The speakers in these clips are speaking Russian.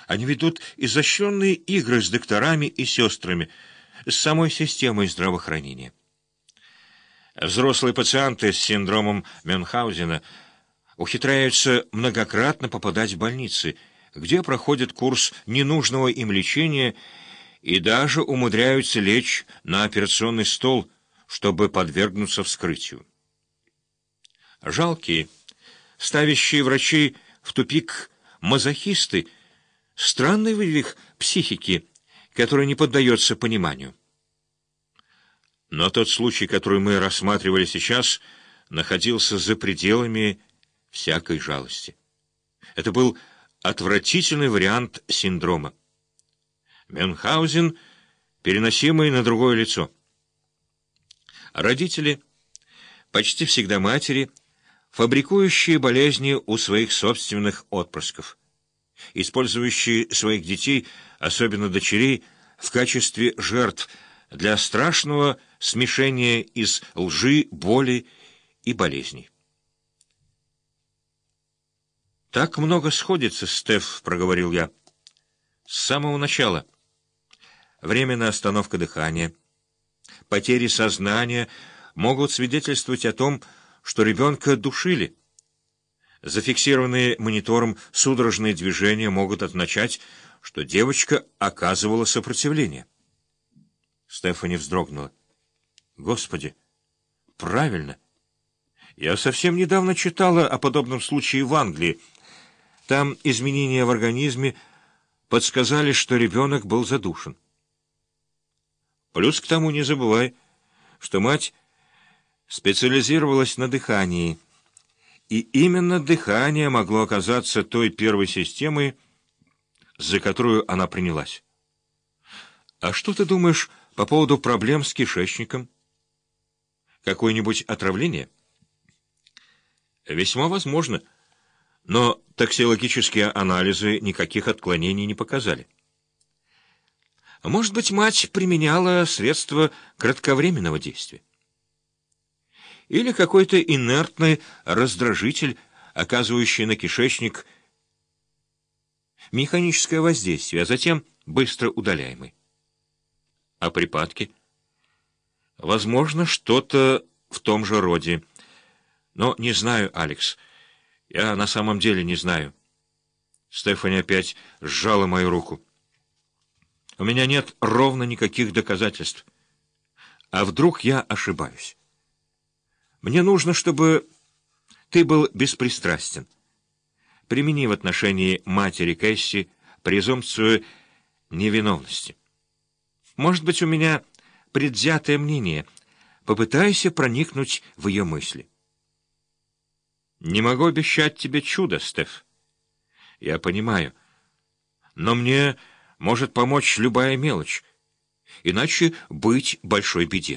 Они ведут изощренные игры с докторами и сестрами, с самой системой здравоохранения. Взрослые пациенты с синдромом Мюнхгаузена ухитряются многократно попадать в больницы, где проходят курс ненужного им лечения и даже умудряются лечь на операционный стол, чтобы подвергнуться вскрытию. Жалкие, ставящие врачей в тупик мазохисты, странный вывих психики, который не поддается пониманию. Но тот случай, который мы рассматривали сейчас, находился за пределами всякой жалости. Это был отвратительный вариант синдрома. Мюнхгаузен, переносимый на другое лицо. Родители, почти всегда матери, фабрикующие болезни у своих собственных отпрысков, использующие своих детей, особенно дочерей, в качестве жертв для страшного смешения из лжи, боли и болезней. «Так много сходится, Стеф», — проговорил я. «С самого начала. Временная остановка дыхания, потери сознания могут свидетельствовать о том, что ребенка душили. Зафиксированные монитором судорожные движения могут означать, что девочка оказывала сопротивление». Стефани вздрогнула. «Господи, правильно. Я совсем недавно читала о подобном случае в Англии. Там изменения в организме подсказали, что ребенок был задушен. Плюс к тому не забывай, что мать специализировалась на дыхании, и именно дыхание могло оказаться той первой системой, за которую она принялась. А что ты думаешь по поводу проблем с кишечником? Какое-нибудь отравление? Весьма возможно, но токсикологические анализы никаких отклонений не показали. Может быть, мать применяла средства кратковременного действия? Или какой-то инертный раздражитель, оказывающий на кишечник механическое воздействие, а затем быстро удаляемый. А припадки? Возможно, что-то в том же роде. Но не знаю, Алекс. Я на самом деле не знаю. Стефани опять сжала мою руку. У меня нет ровно никаких доказательств. А вдруг я ошибаюсь? Мне нужно, чтобы ты был беспристрастен. Примени в отношении матери Кэсси презумпцию невиновности. Может быть, у меня предвзятое мнение. Попытайся проникнуть в ее мысли. Не могу обещать тебе чудо, Стеф. Я понимаю. Но мне может помочь любая мелочь. Иначе быть большой беде.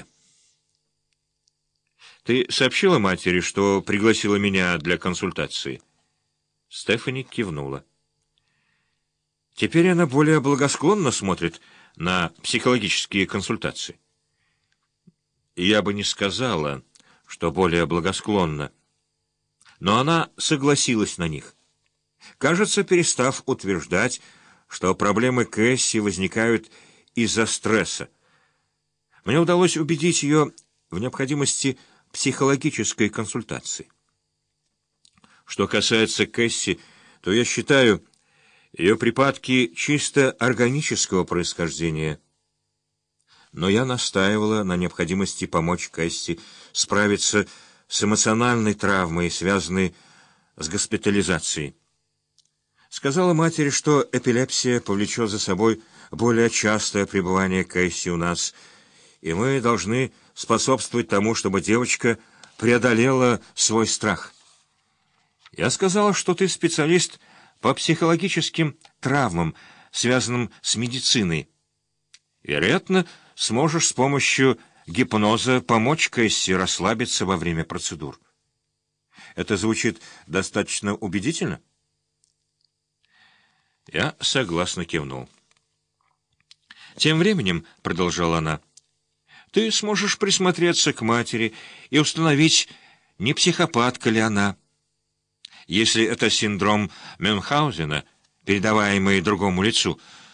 Ты сообщила матери, что пригласила меня для консультации? Стефани кивнула. Теперь она более благосклонно смотрит на психологические консультации. Я бы не сказала, что более благосклонно, но она согласилась на них, кажется, перестав утверждать, что проблемы Кэсси возникают из-за стресса. Мне удалось убедить ее в необходимости психологической консультации. Что касается Кэсси, то я считаю, ее припадки чисто органического происхождения. Но я настаивала на необходимости помочь Кэсси справиться с эмоциональной травмой, связанной с госпитализацией. Сказала матери, что эпилепсия повлечет за собой более частое пребывание Кэсси у нас, и мы должны способствовать тому, чтобы девочка преодолела свой страх. Я сказала, что ты специалист по психологическим травмам, связанным с медициной. Вероятно, сможешь с помощью гипноза помочь Кэсси расслабиться во время процедур. Это звучит достаточно убедительно? Я согласно кивнул. Тем временем, — продолжала она, — ты сможешь присмотреться к матери и установить, не психопатка ли она. Если это синдром Мюнхгаузена, передаваемые другому лицу,